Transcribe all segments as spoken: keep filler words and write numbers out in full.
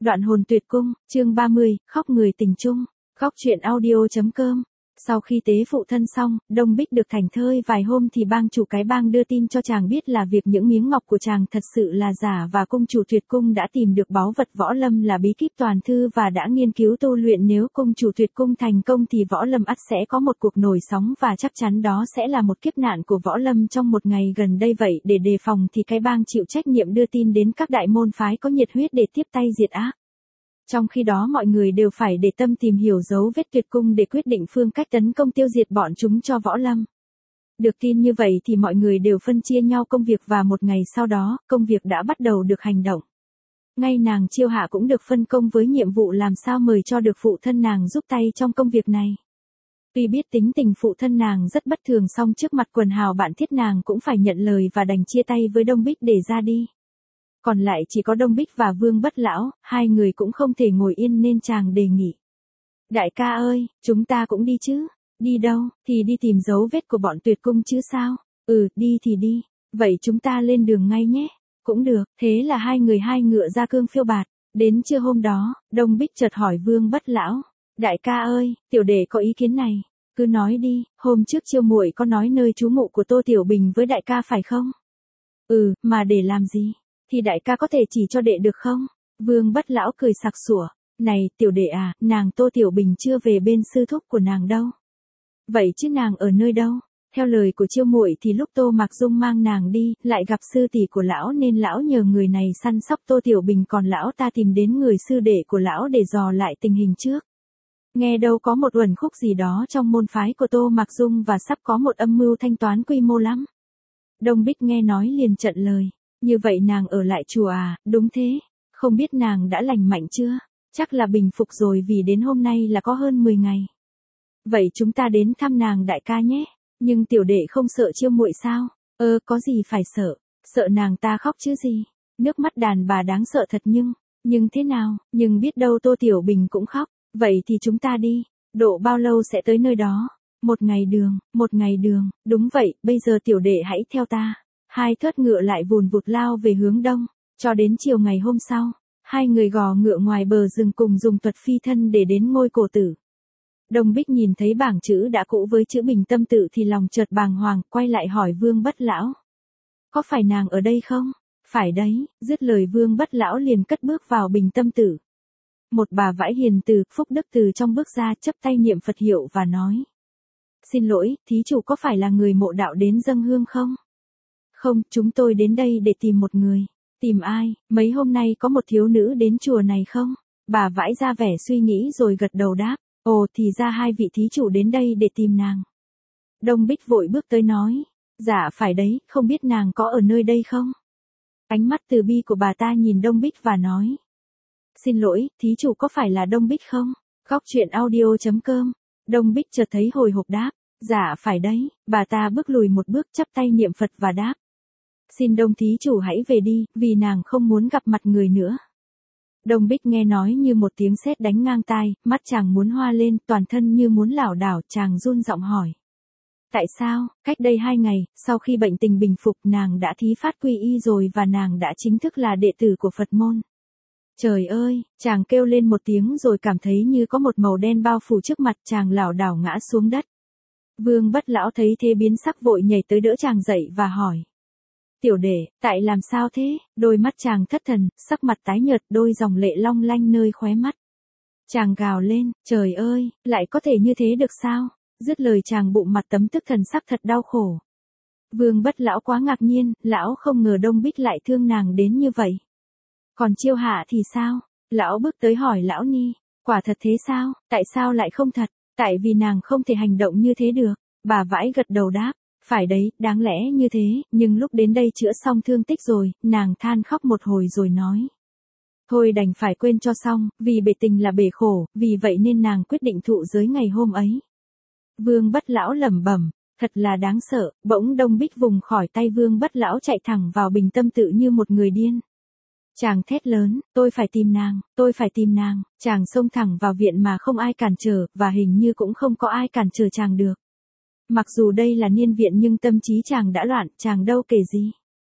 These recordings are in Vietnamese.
Đoạn hồn tuyệt cung, chương ba mươi, khóc người tình chung. Khóc chuyện audio.com. Sau khi tế phụ thân xong, Đông Bích được thảnh thơi vài hôm thì bang chủ cái bang đưa tin cho chàng biết là việc những miếng ngọc của chàng thật sự là giả và cung chủ tuyệt cung đã tìm được báu vật võ lâm là bí kíp toàn thư và đã nghiên cứu tu luyện. Nếu cung chủ tuyệt cung thành công thì võ lâm ắt sẽ có một cuộc nổi sóng và chắc chắn đó sẽ là một kiếp nạn của võ lâm trong một ngày gần đây. Vậy để đề phòng thì cái bang chịu trách nhiệm đưa tin đến các đại môn phái có nhiệt huyết để tiếp tay diệt ác. Trong khi đó mọi người đều phải để tâm tìm hiểu dấu vết tuyệt cung để quyết định phương cách tấn công tiêu diệt bọn chúng cho võ lâm. Được tin như vậy thì mọi người đều phân chia nhau công việc và một ngày sau đó, công việc đã bắt đầu được hành động. Ngay nàng Chiêu Hạ cũng được phân công với nhiệm vụ làm sao mời cho được phụ thân nàng giúp tay trong công việc này. Tuy biết tính tình phụ thân nàng rất bất thường song trước mặt quần hào bạn thiết nàng cũng phải nhận lời và đành chia tay với Đông Bích để ra đi. Còn lại chỉ có Đông Bích và Vương Bất Lão, hai người cũng không thể ngồi yên nên chàng đề nghị. Đại ca ơi, chúng ta cũng đi chứ. Đi đâu, thì đi tìm dấu vết của bọn tuyệt cung chứ sao? Ừ, đi thì đi. Vậy chúng ta lên đường ngay nhé. Cũng được, thế là hai người hai ngựa ra cương phiêu bạt. Đến trưa hôm đó, Đông Bích chợt hỏi Vương Bất Lão. Đại ca ơi, tiểu đệ có ý kiến này. Cứ nói đi, hôm trước Chiêu muội có nói nơi trú ngụ của Tô Tiểu Bình với đại ca phải không? Ừ, mà để làm gì? Thì đại ca có thể chỉ cho đệ được không? Vương Bất Lão cười sặc sủa. Này, tiểu đệ à, nàng Tô Tiểu Bình chưa về bên sư thúc của nàng đâu. Vậy chứ nàng ở nơi đâu? Theo lời của Chiêu muội thì lúc Tô Mạc Dung mang nàng đi, lại gặp sư tỷ của lão nên lão nhờ người này săn sóc Tô Tiểu Bình, còn lão ta tìm đến người sư đệ của lão để dò lại tình hình trước. Nghe đâu có một uẩn khúc gì đó trong môn phái của Tô Mạc Dung và sắp có một âm mưu thanh toán quy mô lắm. Đông Bích nghe nói liền trận lời. Như vậy nàng ở lại chùa à? Đúng thế. Không biết nàng đã lành mạnh chưa? Chắc là bình phục rồi vì đến hôm nay là có hơn mười ngày. Vậy chúng ta đến thăm nàng đại ca nhé. Nhưng tiểu đệ không sợ Chiêu muội sao? Ơ, có gì phải sợ? Sợ nàng ta khóc chứ gì? Nước mắt đàn bà đáng sợ thật nhưng, nhưng thế nào? Nhưng biết đâu Tô Tiểu Bình cũng khóc. Vậy thì chúng ta đi. Độ bao lâu sẽ tới nơi đó? Một ngày đường, một ngày đường. Đúng vậy, bây giờ tiểu đệ hãy theo ta. Hai thớt ngựa lại vùn vụt lao về hướng đông, cho đến chiều ngày hôm sau, hai người gò ngựa ngoài bờ rừng cùng dùng thuật phi thân để đến ngôi cổ tử. Đông Bích nhìn thấy bảng chữ đã cũ với chữ Bình Tâm Tự thì lòng chợt bàng hoàng, quay lại hỏi Vương Bất Lão. Có phải nàng ở đây không? Phải đấy, dứt lời Vương Bất Lão liền cất bước vào Bình Tâm Tự. Một bà vãi hiền từ, phúc đức từ trong bước ra chấp tay niệm Phật hiệu và nói. Xin lỗi, thí chủ có phải là người mộ đạo đến dâng hương không? Không, chúng tôi đến đây để tìm một người. Tìm ai? Mấy hôm nay có một thiếu nữ đến chùa này không? Bà vãi ra vẻ suy nghĩ rồi gật đầu đáp. Ồ, thì ra hai vị thí chủ đến đây để tìm nàng. Đông Bích vội bước tới nói. Dạ phải đấy, không biết nàng có ở nơi đây không? Ánh mắt từ bi của bà ta nhìn Đông Bích và nói. Xin lỗi, thí chủ có phải là Đông Bích không? Khóc chuyện audio.com. Đông Bích chợt thấy hồi hộp đáp. Dạ phải đấy, bà ta bước lùi một bước chắp tay niệm Phật và đáp. Xin Đông thí chủ hãy về đi, vì nàng không muốn gặp mặt người nữa. Đông Bích nghe nói như một tiếng sét đánh ngang tai, mắt chàng muốn hoa lên, toàn thân như muốn lảo đảo, chàng run giọng hỏi. Tại sao? Cách đây hai ngày, sau khi bệnh tình bình phục, nàng đã thí phát quy y rồi và nàng đã chính thức là đệ tử của Phật môn. Trời ơi, chàng kêu lên một tiếng rồi cảm thấy như có một màu đen bao phủ trước mặt, chàng lảo đảo ngã xuống đất. Vương Bất Lão thấy thế biến sắc vội nhảy tới đỡ chàng dậy và hỏi. Tiểu đệ, tại làm sao thế? Đôi mắt chàng thất thần, sắc mặt tái nhợt, đôi dòng lệ long lanh nơi khóe mắt. Chàng gào lên, trời ơi, lại có thể như thế được sao? Dứt lời chàng bụng mặt tấm tức thần sắc thật đau khổ. Vương Bất Lão quá ngạc nhiên, lão không ngờ Đông Bích lại thương nàng đến như vậy. Còn Chiêu Hạ thì sao? Lão bước tới hỏi lão Ni, quả thật thế sao? Tại sao lại không thật? Tại vì nàng không thể hành động như thế được. Bà vãi gật đầu đáp. Phải đấy, đáng lẽ như thế, nhưng lúc đến đây chữa xong thương tích rồi, nàng than khóc một hồi rồi nói. Thôi đành phải quên cho xong, vì bể tình là bể khổ, vì vậy nên nàng quyết định thụ giới ngày hôm ấy. Vương Bất Lão lẩm bẩm, thật là đáng sợ, bỗng Đông Bích vùng khỏi tay Vương Bất Lão chạy thẳng vào Bình Tâm Tự như một người điên. Chàng thét lớn, tôi phải tìm nàng, tôi phải tìm nàng, chàng xông thẳng vào viện mà không ai cản trở, và hình như cũng không có ai cản trở chàng được. Mặc dù đây là niên viện nhưng tâm trí chàng đã loạn, chàng đâu kể gì.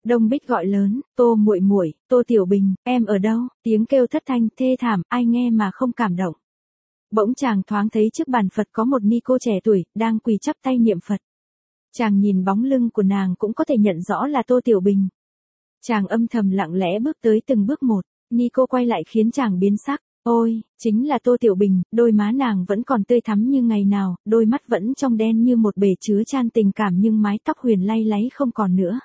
Đông Bích gọi lớn, Tô muội muội, Tô Tiểu Bình, em ở đâu? Tiếng kêu thất thanh thê thảm, ai nghe mà không cảm động. Bỗng chàng thoáng thấy trước bàn Phật có một ni cô trẻ tuổi, đang quỳ chắp tay niệm Phật. Chàng nhìn bóng lưng của nàng cũng có thể nhận rõ là Tô Tiểu Bình. Chàng âm thầm lặng lẽ bước tới từng bước một, ni cô quay lại khiến chàng biến sắc. Ôi, chính là Tô Tiểu Bình, đôi má nàng vẫn còn tươi thắm như ngày nào, đôi mắt vẫn trong đen như một bể chứa chan tình cảm nhưng mái tóc huyền lay láy không còn nữa.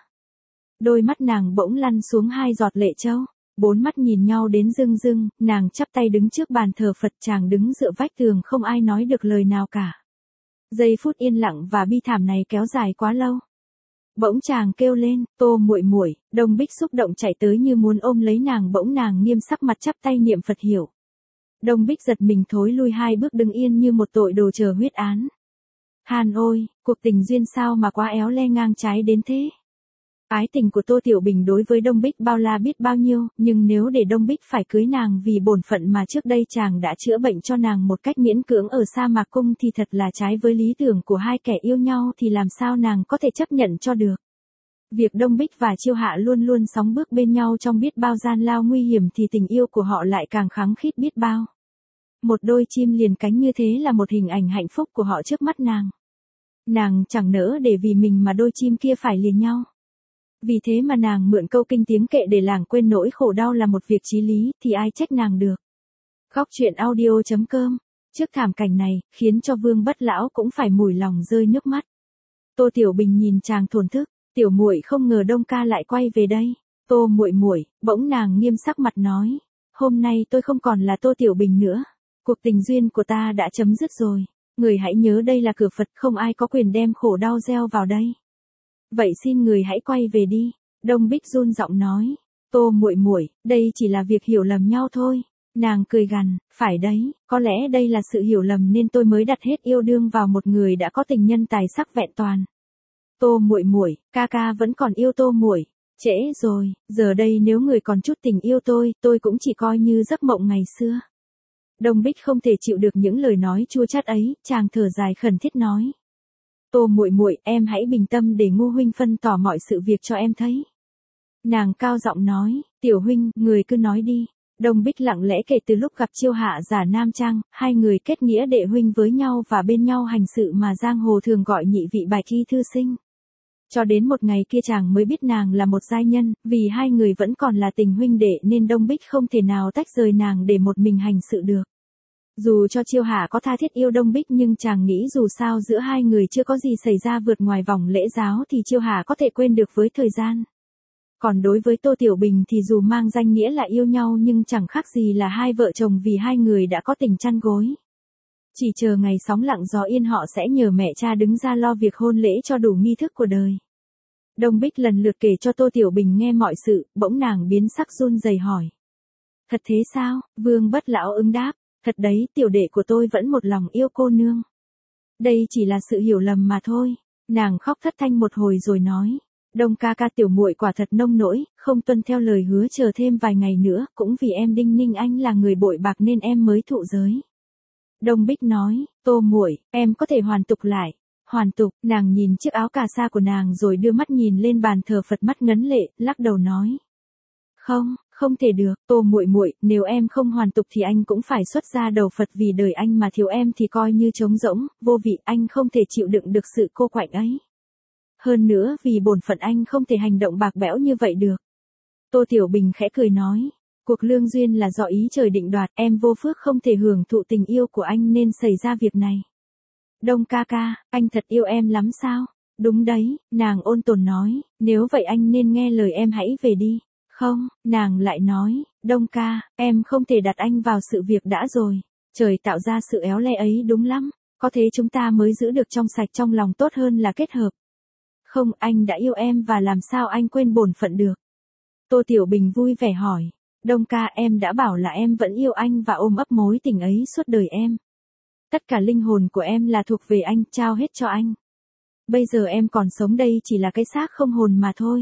Đôi mắt nàng bỗng lăn xuống hai giọt lệ trâu, bốn mắt nhìn nhau đến rưng rưng, nàng chắp tay đứng trước bàn thờ Phật, chàng đứng dựa vách tường không ai nói được lời nào cả. Giây phút yên lặng và bi thảm này kéo dài quá lâu. Bỗng chàng kêu lên, Tô muội muội, Đông Bích xúc động chạy tới như muốn ôm lấy nàng, bỗng nàng nghiêm sắc mặt chắp tay niệm Phật hiểu. Đông Bích giật mình thối lui hai bước đứng yên như một tội đồ chờ huyết án. Hàn ôi, cuộc tình duyên sao mà quá éo le ngang trái đến thế. Ái tình của Tô Tiểu Bình đối với Đông Bích bao la biết bao nhiêu, nhưng nếu để Đông Bích phải cưới nàng vì bổn phận mà trước đây chàng đã chữa bệnh cho nàng một cách miễn cưỡng ở Sa Mạc Cung thì thật là trái với lý tưởng của hai kẻ yêu nhau, thì làm sao nàng có thể chấp nhận cho được. Việc Đông Bích và Chiêu Hạ luôn luôn sóng bước bên nhau trong biết bao gian lao nguy hiểm thì tình yêu của họ lại càng khăng khít biết bao. Một đôi chim liền cánh như thế là một hình ảnh hạnh phúc của họ trước mắt nàng. Nàng chẳng nỡ để vì mình mà đôi chim kia phải liền nhau. Vì thế mà nàng mượn câu kinh tiếng kệ để làng quên nỗi khổ đau là một việc chí lý, thì ai trách nàng được. Góc truyện audio chấm com. Trước thảm cảnh này, khiến cho Vương Bất Lão cũng phải mủi lòng rơi nước mắt. Tô Tiểu Bình nhìn chàng thổn thức, tiểu muội không ngờ Đông ca lại quay về đây. Tô muội muội, bỗng nàng nghiêm sắc mặt nói, hôm nay tôi không còn là Tô Tiểu Bình nữa. Cuộc tình duyên của ta đã chấm dứt rồi. Người hãy nhớ đây là cửa Phật, không ai có quyền đem khổ đau gieo vào đây. Vậy xin người hãy quay về đi. Đông Bích run giọng nói, Tô muội muội, đây chỉ là việc hiểu lầm nhau thôi. Nàng cười gằn, phải đấy, có lẽ đây là sự hiểu lầm nên tôi mới đặt hết yêu đương vào một người đã có tình nhân tài sắc vẹn toàn. Tô muội muội, ca ca vẫn còn yêu Tô muội. Trễ rồi, giờ đây nếu người còn chút tình yêu tôi, tôi cũng chỉ coi như giấc mộng ngày xưa. Đông Bích không thể chịu được những lời nói chua chát ấy, chàng thở dài khẩn thiết nói. Tô muội muội, em hãy bình tâm để Ngô huynh phân tỏ mọi sự việc cho em thấy. Nàng cao giọng nói, tiểu huynh, người cứ nói đi. Đông Bích lặng lẽ kể từ lúc gặp Chiêu Hạ giả nam trang, hai người kết nghĩa đệ huynh với nhau và bên nhau hành sự mà giang hồ thường gọi nhị vị bạch y thư sinh. Cho đến một ngày kia chàng mới biết nàng là một giai nhân, vì hai người vẫn còn là tình huynh đệ nên Đông Bích không thể nào tách rời nàng để một mình hành sự được. Dù cho Chiêu Hạ có tha thiết yêu Đông Bích nhưng chàng nghĩ dù sao giữa hai người chưa có gì xảy ra vượt ngoài vòng lễ giáo thì Chiêu Hạ có thể quên được với thời gian. Còn đối với Tô Tiểu Bình thì dù mang danh nghĩa là yêu nhau nhưng chẳng khác gì là hai vợ chồng vì hai người đã có tình chăn gối. Chỉ chờ ngày sóng lặng gió yên họ sẽ nhờ mẹ cha đứng ra lo việc hôn lễ cho đủ nghi thức của đời. Đông Bích lần lượt kể cho Tô Tiểu Bình nghe mọi sự, bỗng nàng biến sắc run rẩy hỏi. Thật thế sao? Vương Bất Lão ứng đáp. Thật đấy, tiểu đệ của tôi vẫn một lòng yêu cô nương. Đây chỉ là sự hiểu lầm mà thôi. Nàng khóc thất thanh một hồi rồi nói. Đông ca ca, tiểu muội quả thật nông nỗi, không tuân theo lời hứa chờ thêm vài ngày nữa, cũng vì em đinh ninh anh là người bội bạc nên em mới thụ giới. Đông Bích nói, Tô muội, em có thể hoàn tục lại. Hoàn tục, nàng nhìn chiếc áo cà sa của nàng rồi đưa mắt nhìn lên bàn thờ Phật mắt ngấn lệ, lắc đầu nói. Không, không thể được, Tô muội muội, nếu em không hoàn tục thì anh cũng phải xuất ra đầu Phật, vì đời anh mà thiếu em thì coi như trống rỗng, vô vị, anh không thể chịu đựng được sự cô quạnh ấy. Hơn nữa vì bổn phận anh không thể hành động bạc bẽo như vậy được. Tô Tiểu Bình khẽ cười nói, cuộc lương duyên là do ý trời định đoạt, em vô phước không thể hưởng thụ tình yêu của anh nên xảy ra việc này. Đông ca ca, anh thật yêu em lắm sao? Đúng đấy, nàng ôn tồn nói, nếu vậy anh nên nghe lời em, hãy về đi. Không, nàng lại nói, Đông ca, em không thể đặt anh vào sự việc đã rồi. Trời tạo ra sự éo le ấy đúng lắm, có thế chúng ta mới giữ được trong sạch trong lòng tốt hơn là kết hợp. Không, anh đã yêu em và làm sao anh quên bổn phận được. Tô Tiểu Bình vui vẻ hỏi, Đông ca, em đã bảo là em vẫn yêu anh và ôm ấp mối tình ấy suốt đời em. Tất cả linh hồn của em là thuộc về anh, trao hết cho anh. Bây giờ em còn sống đây chỉ là cái xác không hồn mà thôi.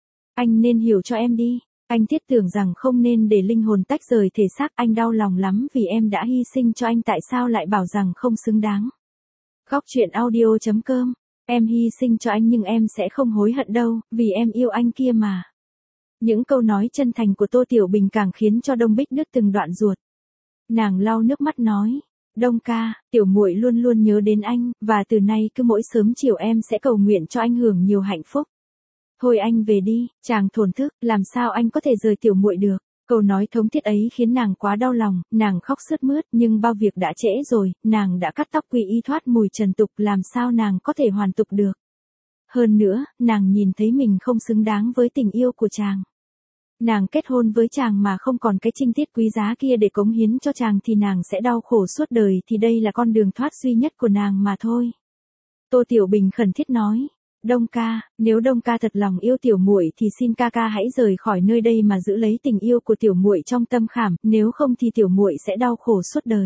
Anh nên hiểu cho em đi, anh thiết tưởng rằng không nên để linh hồn tách rời thể xác, anh đau lòng lắm vì em đã hy sinh cho anh, tại sao lại bảo rằng không xứng đáng. Góc truyện audio chấm com Em hy sinh cho anh nhưng em sẽ không hối hận đâu, vì em yêu anh kia mà. Những câu nói chân thành của Tô Tiểu Bình càng khiến cho Đông Bích đứt từng đoạn ruột. Nàng lau nước mắt nói, Đông ca, tiểu muội luôn luôn nhớ đến anh, và từ nay cứ mỗi sớm chiều em sẽ cầu nguyện cho anh hưởng nhiều hạnh phúc. Thôi anh về đi, chàng thổn thức, làm sao anh có thể rời tiểu muội được. Câu nói thống thiết ấy khiến nàng quá đau lòng, nàng khóc sướt mướt, nhưng bao việc đã trễ rồi, nàng đã cắt tóc quy y thoát mùi trần tục, làm sao nàng có thể hoàn tục được. Hơn nữa, nàng nhìn thấy mình không xứng đáng với tình yêu của chàng. Nàng kết hôn với chàng mà không còn cái trinh tiết quý giá kia để cống hiến cho chàng thì nàng sẽ đau khổ suốt đời, thì đây là con đường thoát duy nhất của nàng mà thôi. Tô Tiểu Bình khẩn thiết nói, Đông ca, nếu Đông ca thật lòng yêu tiểu muội thì xin ca ca hãy rời khỏi nơi đây mà giữ lấy tình yêu của tiểu muội trong tâm khảm, nếu không thì tiểu muội sẽ đau khổ suốt đời.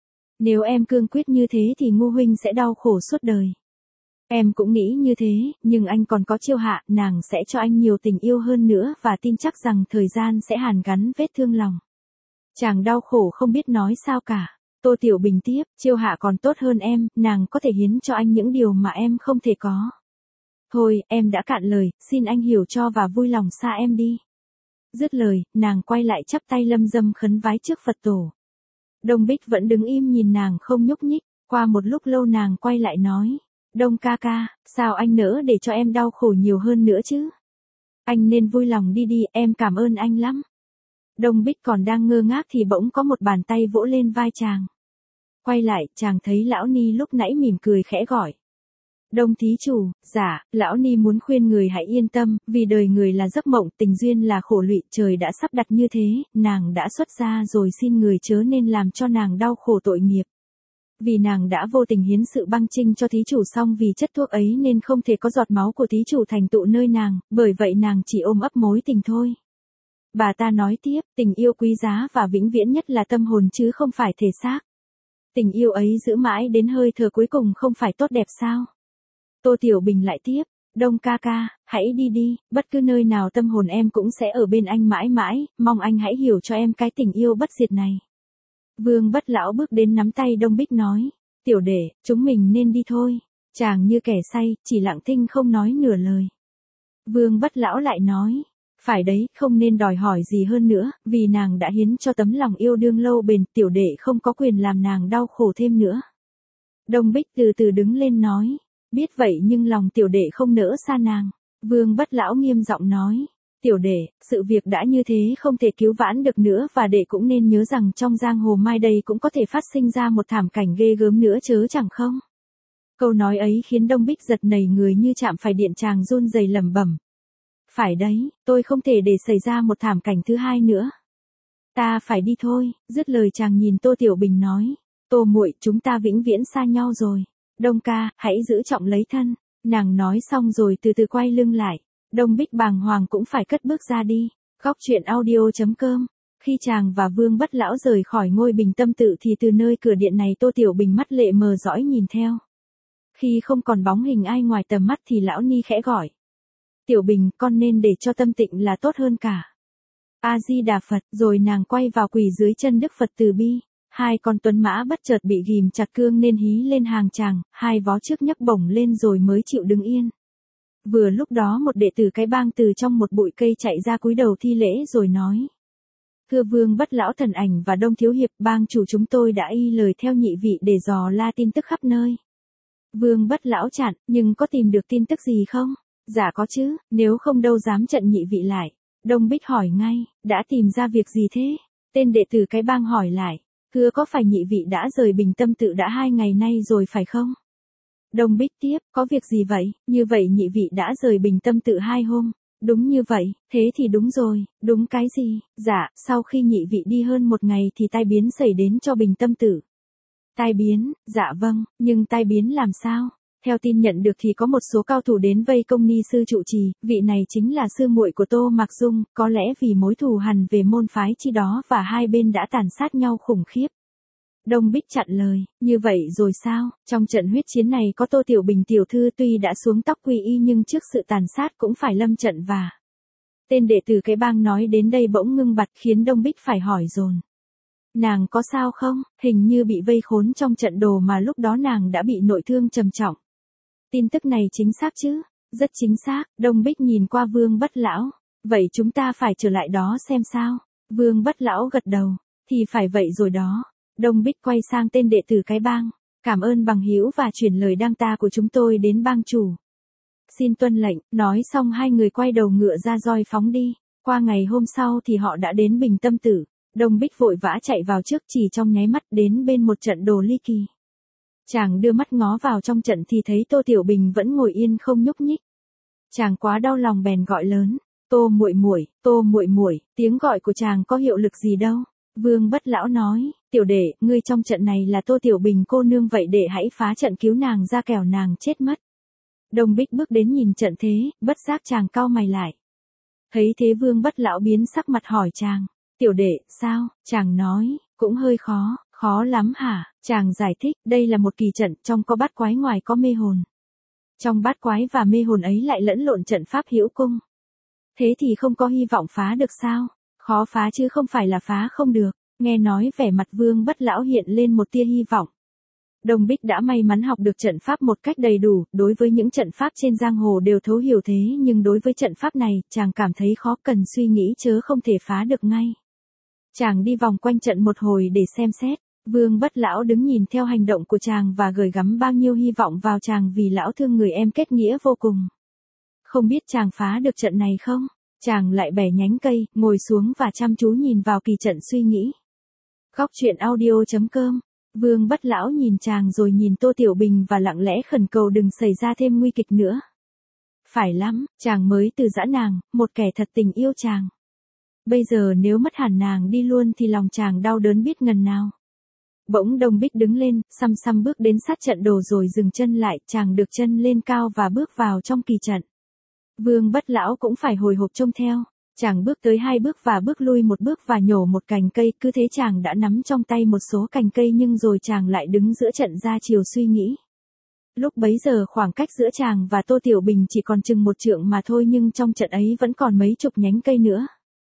Nếu em cương quyết như thế thì Ngô huynh sẽ đau khổ suốt đời. Em cũng nghĩ như thế, nhưng anh còn có Chiêu Hạ, nàng sẽ cho anh nhiều tình yêu hơn nữa và tin chắc rằng thời gian sẽ hàn gắn vết thương lòng. Chàng đau khổ không biết nói sao cả. Tô Tiểu Bình tiếp, Chiêu Hạ còn tốt hơn em, nàng có thể hiến cho anh những điều mà em không thể có. Thôi, em đã cạn lời, xin anh hiểu cho và vui lòng xa em đi. Dứt lời, nàng quay lại chắp tay lâm dâm khấn vái trước Phật tổ. Đông Bích vẫn đứng im nhìn nàng không nhúc nhích, qua một lúc lâu nàng quay lại nói. Đông ca ca, sao anh nỡ để cho em đau khổ nhiều hơn nữa chứ? Anh nên vui lòng đi đi, em cảm ơn anh lắm. Đông Bích còn đang ngơ ngác thì bỗng có một bàn tay vỗ lên vai chàng. Quay lại, chàng thấy lão Ni lúc nãy mỉm cười khẽ gọi. Đông thí chủ, dạ, lão Ni muốn khuyên người hãy yên tâm, vì đời người là giấc mộng, tình duyên là khổ lụy, trời đã sắp đặt như thế, nàng đã xuất gia rồi, xin người chớ nên làm cho nàng đau khổ tội nghiệp. Vì nàng đã vô tình hiến sự băng trinh cho thí chủ, xong vì chất thuốc ấy nên không thể có giọt máu của thí chủ thành tụ nơi nàng, bởi vậy nàng chỉ ôm ấp mối tình thôi. Bà ta nói tiếp, tình yêu quý giá và vĩnh viễn nhất là tâm hồn chứ không phải thể xác. Tình yêu ấy giữ mãi đến hơi thở cuối cùng không phải tốt đẹp sao? Tô Tiểu Bình lại tiếp, Đông ca ca, hãy đi đi, bất cứ nơi nào tâm hồn em cũng sẽ ở bên anh mãi mãi, mong anh hãy hiểu cho em cái tình yêu bất diệt này. Vương Bất Lão bước đến nắm tay Đông Bích nói, tiểu đệ, chúng mình nên đi thôi. Chàng như kẻ say, chỉ lặng thinh không nói nửa lời. Vương Bất Lão lại nói, phải đấy, không nên đòi hỏi gì hơn nữa, vì nàng đã hiến cho tấm lòng yêu đương lâu bền, tiểu đệ không có quyền làm nàng đau khổ thêm nữa. Đông Bích từ từ đứng lên nói, biết vậy nhưng lòng tiểu đệ không nỡ xa nàng. Vương Bất Lão nghiêm giọng nói, tiểu đệ, sự việc đã như thế không thể cứu vãn được nữa và đệ cũng nên nhớ rằng trong giang hồ mai đây cũng có thể phát sinh ra một thảm cảnh ghê gớm nữa chớ chẳng không. Câu nói ấy khiến Đông Bích giật nảy người như chạm phải điện, chàng run rẩy lẩm bẩm. Phải đấy, tôi không thể để xảy ra một thảm cảnh thứ hai nữa. Ta phải đi thôi, dứt lời chàng nhìn Tô Tiểu Bình nói, Tô muội, chúng ta vĩnh viễn xa nhau rồi. Đông ca, hãy giữ trọng lấy thân. Nàng nói xong rồi từ từ quay lưng lại. Đông Bích bàng hoàng cũng phải cất bước ra đi. Góc truyện audio chấm com. Khi chàng và Vương Bất Lão rời khỏi ngôi bình tâm tự thì từ nơi cửa điện này Tô Tiểu Bình mắt lệ mờ dõi nhìn theo. Khi không còn bóng hình ai ngoài tầm mắt thì lão Ni khẽ gọi. Tiểu Bình, con nên để cho tâm tịnh là tốt hơn cả. A-di-đà Phật, rồi nàng quay vào quỳ dưới chân Đức Phật từ bi. Hai con tuấn mã bất chợt bị ghìm chặt cương nên hí lên hàng chàng, hai vó trước nhấc bổng lên rồi mới chịu đứng yên. Vừa lúc đó một đệ tử cái bang từ trong một bụi cây chạy ra cúi đầu thi lễ rồi nói. Thưa Vương Bất Lão thần ảnh và Đông Thiếu Hiệp, bang chủ chúng tôi đã y lời theo nhị vị để dò la tin tức khắp nơi. Vương Bất Lão chặn, nhưng có tìm được tin tức gì không? Dạ có chứ, nếu không đâu dám trận nhị vị lại. Đông Bích hỏi ngay, đã tìm ra việc gì thế? Tên đệ tử cái bang hỏi lại. Thưa có phải nhị vị đã rời bình tâm tự đã hai ngày nay rồi phải không? Đông Bích tiếp, có việc gì vậy? Như vậy nhị vị đã rời bình tâm tự hai hôm. Đúng như vậy, thế thì đúng rồi, đúng cái gì? Dạ, sau khi nhị vị đi hơn một ngày thì tai biến xảy đến cho bình tâm tự. Tai biến, dạ vâng, nhưng tai biến làm sao? Theo tin nhận được thì có một số cao thủ đến vây công ni sư trụ trì, vị này chính là sư muội của Tô Mạc Dung, có lẽ vì mối thù hằn về môn phái chi đó và hai bên đã tàn sát nhau khủng khiếp. Đông Bích chặn lời, như vậy rồi sao, trong trận huyết chiến này có Tô Tiểu Bình tiểu thư tuy đã xuống tóc quy y nhưng trước sự tàn sát cũng phải lâm trận và. Tên đệ tử cái bang nói đến đây bỗng ngưng bặt khiến Đông Bích phải hỏi dồn. Nàng có sao không, hình như bị vây khốn trong trận đồ mà lúc đó nàng đã bị nội thương trầm trọng. Tin tức này chính xác chứ? Rất chính xác, Đông Bích nhìn qua Vương Bất Lão. Vậy chúng ta phải trở lại đó xem sao? Vương Bất Lão gật đầu. Thì phải vậy rồi đó. Đông Bích quay sang tên đệ tử cái bang. Cảm ơn bằng hữu và chuyển lời đăng ta của chúng tôi đến bang chủ. Xin tuân lệnh, nói xong hai người quay đầu ngựa ra roi phóng đi. Qua ngày hôm sau thì họ đã đến Bình Tâm Tử. Đông Bích vội vã chạy vào trước chỉ trong nháy mắt đến bên một trận đồ ly kỳ. Chàng đưa mắt ngó vào trong trận thì thấy Tô Tiểu Bình vẫn ngồi yên không nhúc nhích. Chàng quá đau lòng bèn gọi lớn, "Tô muội muội, Tô muội muội." Tiếng gọi của chàng có hiệu lực gì đâu. Vương Bất Lão nói, "Tiểu đệ, ngươi trong trận này là Tô Tiểu Bình cô nương, vậy đệ hãy phá trận cứu nàng ra kẻo nàng chết mất." Đông Bích bước đến nhìn trận thế, bất giác chàng cau mày lại. Thấy thế Vương Bất Lão biến sắc mặt hỏi chàng, "Tiểu đệ, sao?" Chàng nói, "Cũng hơi khó." "Khó lắm hả?" Chàng giải thích, "Đây là một kỳ trận, trong có bát quái ngoài có mê hồn. Trong bát quái và mê hồn ấy lại lẫn lộn trận pháp hữu cung. Thế thì không có hy vọng phá được sao?" "Khó phá chứ không phải là phá không được." Nghe nói vẻ mặt Vương Bất Lão hiện lên một tia hy vọng. Đông Bích đã may mắn học được trận pháp một cách đầy đủ, đối với những trận pháp trên giang hồ đều thấu hiểu thế nhưng đối với trận pháp này, chàng cảm thấy khó, cần suy nghĩ chớ không thể phá được ngay. Chàng đi vòng quanh trận một hồi để xem xét. Vương Bất Lão đứng nhìn theo hành động của chàng và gửi gắm bao nhiêu hy vọng vào chàng vì lão thương người em kết nghĩa vô cùng. Không biết chàng phá được trận này không? Chàng lại bẻ nhánh cây, ngồi xuống và chăm chú nhìn vào kỳ trận suy nghĩ. Góc truyện audio chấm com. Vương Bất Lão nhìn chàng rồi nhìn Tô Tiểu Bình và lặng lẽ khẩn cầu đừng xảy ra thêm nguy kịch nữa. Phải lắm, chàng mới từ giã nàng, một kẻ thật tình yêu chàng. Bây giờ nếu mất hẳn nàng đi luôn thì lòng chàng đau đớn biết ngần nào. Bỗng Đông Bích đứng lên, xăm xăm bước đến sát trận đồ rồi dừng chân lại, chàng được chân lên cao và bước vào trong kỳ trận. Vương Bất Lão cũng phải hồi hộp trông theo. Chàng bước tới hai bước và bước lui một bước và nhổ một cành cây, cứ thế chàng đã nắm trong tay một số cành cây nhưng rồi chàng lại đứng giữa trận ra chiều suy nghĩ. Lúc bấy giờ khoảng cách giữa chàng và Tô Tiểu Bình chỉ còn chừng một trượng mà thôi nhưng trong trận ấy vẫn còn mấy chục nhánh cây nữa.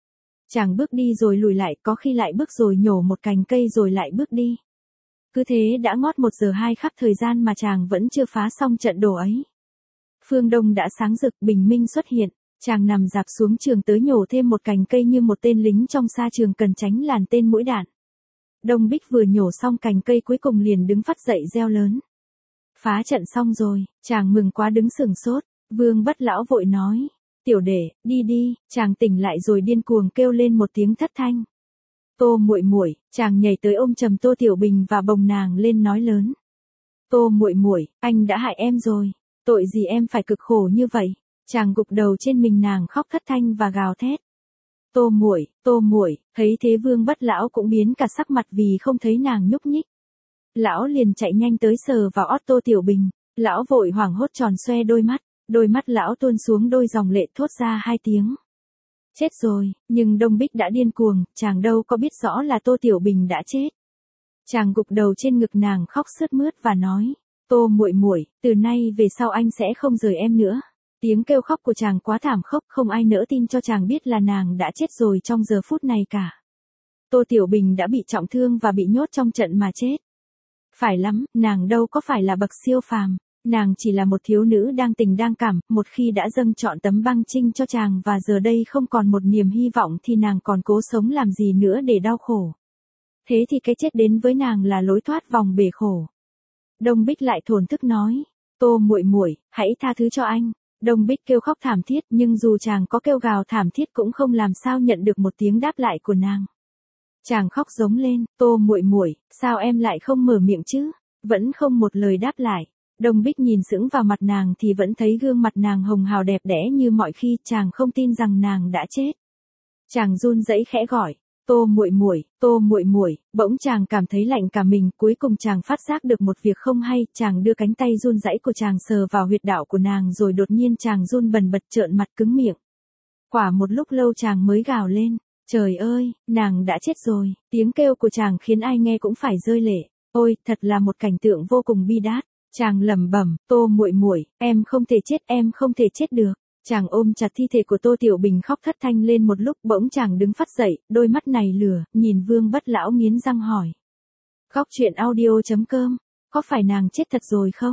Chàng bước đi rồi lùi lại, có khi lại bước rồi nhổ một cành cây rồi lại bước đi. Cứ thế đã ngót một giờ hai khắc thời gian mà chàng vẫn chưa phá xong trận đồ ấy. Phương Đông đã sáng rực, bình minh xuất hiện. Chàng nằm dạp xuống trường tới nhổ thêm một cành cây như một tên lính trong xa trường cần tránh làn tên mũi đạn. Đông Bích vừa nhổ xong cành cây cuối cùng liền đứng phắt dậy reo lớn. Phá trận xong rồi, chàng mừng quá đứng sửng sốt. Vương Bất Lão vội nói, "Tiểu đệ, đi đi." Chàng tỉnh lại rồi điên cuồng kêu lên một tiếng thất thanh. "Tô muội muội." Chàng nhảy tới ôm chầm Tô Tiểu Bình và bồng nàng lên nói lớn. "Tô muội muội, anh đã hại em rồi. Tội gì em phải cực khổ như vậy?" Chàng gục đầu trên mình nàng khóc thất thanh và gào thét. "Tô muội, Tô muội." Thấy thế Vương Bất Lão cũng biến cả sắc mặt vì không thấy nàng nhúc nhích. Lão liền chạy nhanh tới sờ vào ót Tô Tiểu Bình. Lão vội hoảng hốt tròn xoe đôi mắt. Đôi mắt lão tuôn xuống đôi dòng lệ thốt ra hai tiếng. Chết rồi, nhưng Đông Bích đã điên cuồng, chàng đâu có biết rõ là Tô Tiểu Bình đã chết. Chàng gục đầu trên ngực nàng khóc sướt mướt và nói, "Tô muội muội, từ nay về sau anh sẽ không rời em nữa." Tiếng kêu khóc của chàng quá thảm khốc, không ai nỡ tin cho chàng biết là nàng đã chết rồi trong giờ phút này cả. Tô Tiểu Bình đã bị trọng thương và bị nhốt trong trận mà chết. Phải lắm, nàng đâu có phải là bậc siêu phàm. Nàng chỉ là một thiếu nữ đang tình đang cảm, một khi đã dâng trọn tấm băng trinh cho chàng và giờ đây không còn một niềm hy vọng thì nàng còn cố sống làm gì nữa để đau khổ. Thế thì cái chết đến với nàng là lối thoát vòng bể khổ. Đông Bích lại thổn thức nói, "Tô muội muội, hãy tha thứ cho anh." Đông Bích kêu khóc thảm thiết nhưng dù chàng có kêu gào thảm thiết cũng không làm sao nhận được một tiếng đáp lại của nàng. Chàng khóc giống lên, "Tô muội muội, sao em lại không mở miệng chứ?" Vẫn không một lời đáp lại. Đông Bích nhìn sững vào mặt nàng thì vẫn thấy gương mặt nàng hồng hào đẹp đẽ như mọi khi, chàng không tin rằng nàng đã chết. Chàng run rẩy khẽ gọi, "Tô muội muội, Tô muội muội." Bỗng chàng cảm thấy lạnh cả mình, cuối cùng chàng phát giác được một việc không hay, chàng đưa cánh tay run rẩy của chàng sờ vào huyệt đạo của nàng rồi đột nhiên chàng run bần bật trợn mặt cứng miệng. Quả một lúc lâu chàng mới gào lên, "Trời ơi, nàng đã chết rồi." Tiếng kêu của chàng khiến ai nghe cũng phải rơi lệ. Ôi, thật là một cảnh tượng vô cùng bi đát. Chàng lẩm bẩm, "Tô muội muội, em không thể chết, em không thể chết được." Chàng ôm chặt thi thể của Tô Tiểu Bình khóc thất thanh lên một lúc, bỗng chàng đứng phắt dậy, đôi mắt này lửa, nhìn Vương Bất Lão nghiến răng hỏi. Góc truyện audio chấm com, có phải nàng chết thật rồi không?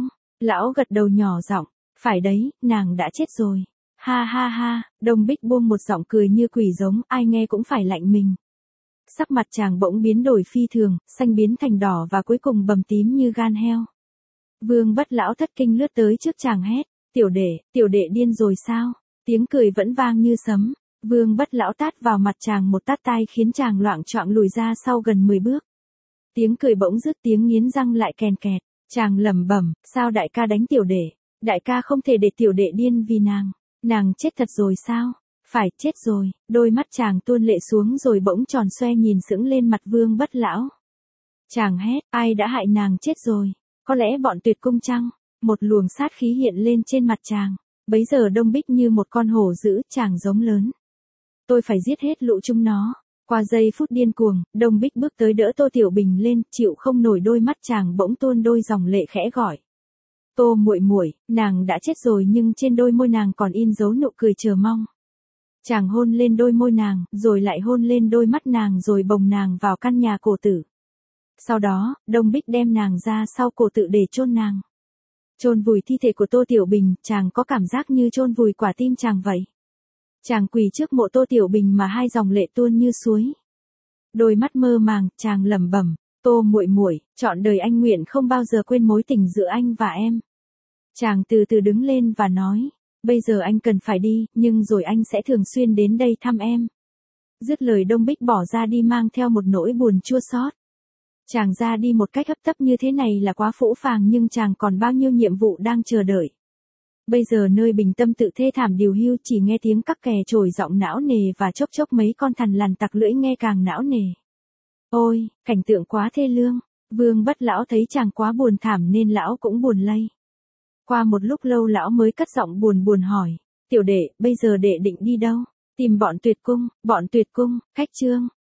Lão gật đầu nhỏ giọng, phải đấy, nàng đã chết rồi. Ha ha ha, Đông Bích buông một giọng cười như quỷ giống, ai nghe cũng phải lạnh mình. Sắc mặt chàng bỗng biến đổi phi thường, xanh biến thành đỏ và cuối cùng bầm tím như gan heo. Vương Bất Lão thất kinh lướt tới trước chàng hét, tiểu đệ, tiểu đệ điên rồi sao? Tiếng cười vẫn vang như sấm. Vương Bất Lão tát vào mặt chàng một tát tai khiến chàng loạng choạng lùi ra sau gần mười bước. Tiếng cười bỗng dứt, tiếng nghiến răng lại kèn kẹt. Chàng lẩm bẩm, sao đại ca đánh tiểu đệ? Đại ca không thể để tiểu đệ điên vì nàng. Nàng chết thật rồi sao? Phải, chết rồi. Đôi mắt chàng tuôn lệ xuống rồi bỗng tròn xoe nhìn sững lên mặt Vương Bất Lão. Chàng hét, ai đã hại nàng chết rồi? Có lẽ bọn Tuyệt Cung chăng? Một luồng sát khí hiện lên trên mặt chàng. Bấy giờ Đông Bích như một con hổ dữ, chàng giống lớn. Tôi phải giết hết lũ chúng nó. Qua giây phút điên cuồng, Đông Bích bước tới đỡ Tô Tiểu Bình lên, chịu không nổi đôi mắt chàng bỗng tuôn đôi dòng lệ khẽ gọi. Tô muội muội, nàng đã chết rồi nhưng trên đôi môi nàng còn in dấu nụ cười chờ mong. Chàng hôn lên đôi môi nàng, rồi lại hôn lên đôi mắt nàng rồi bồng nàng vào căn nhà cổ tử. Sau đó, Đông Bích đem nàng ra sau cổ tự để chôn nàng. Chôn vùi thi thể của Tô Tiểu Bình, chàng có cảm giác như chôn vùi quả tim chàng vậy. Chàng quỳ trước mộ Tô Tiểu Bình mà hai dòng lệ tuôn như suối. Đôi mắt mơ màng, chàng lẩm bẩm, Tô muội muội, trọn đời anh nguyện không bao giờ quên mối tình giữa anh và em. Chàng từ từ đứng lên và nói, bây giờ anh cần phải đi, nhưng rồi anh sẽ thường xuyên đến đây thăm em. Dứt lời Đông Bích bỏ ra đi mang theo một nỗi buồn chua xót. Chàng ra đi một cách hấp tấp như thế này là quá phũ phàng nhưng chàng còn bao nhiêu nhiệm vụ đang chờ đợi. Bây giờ nơi bình tâm tự thê thảm điều hưu chỉ nghe tiếng các kè trồi giọng não nề và chốc chốc mấy con thằn lằn tặc lưỡi nghe càng não nề. Ôi, cảnh tượng quá thê lương. Vương Bất Lão thấy chàng quá buồn thảm nên lão cũng buồn lây. Qua một lúc lâu lão mới cất giọng buồn buồn hỏi, tiểu đệ, bây giờ đệ định đi đâu? Tìm bọn Tuyệt Cung, bọn Tuyệt Cung, Khách Trương,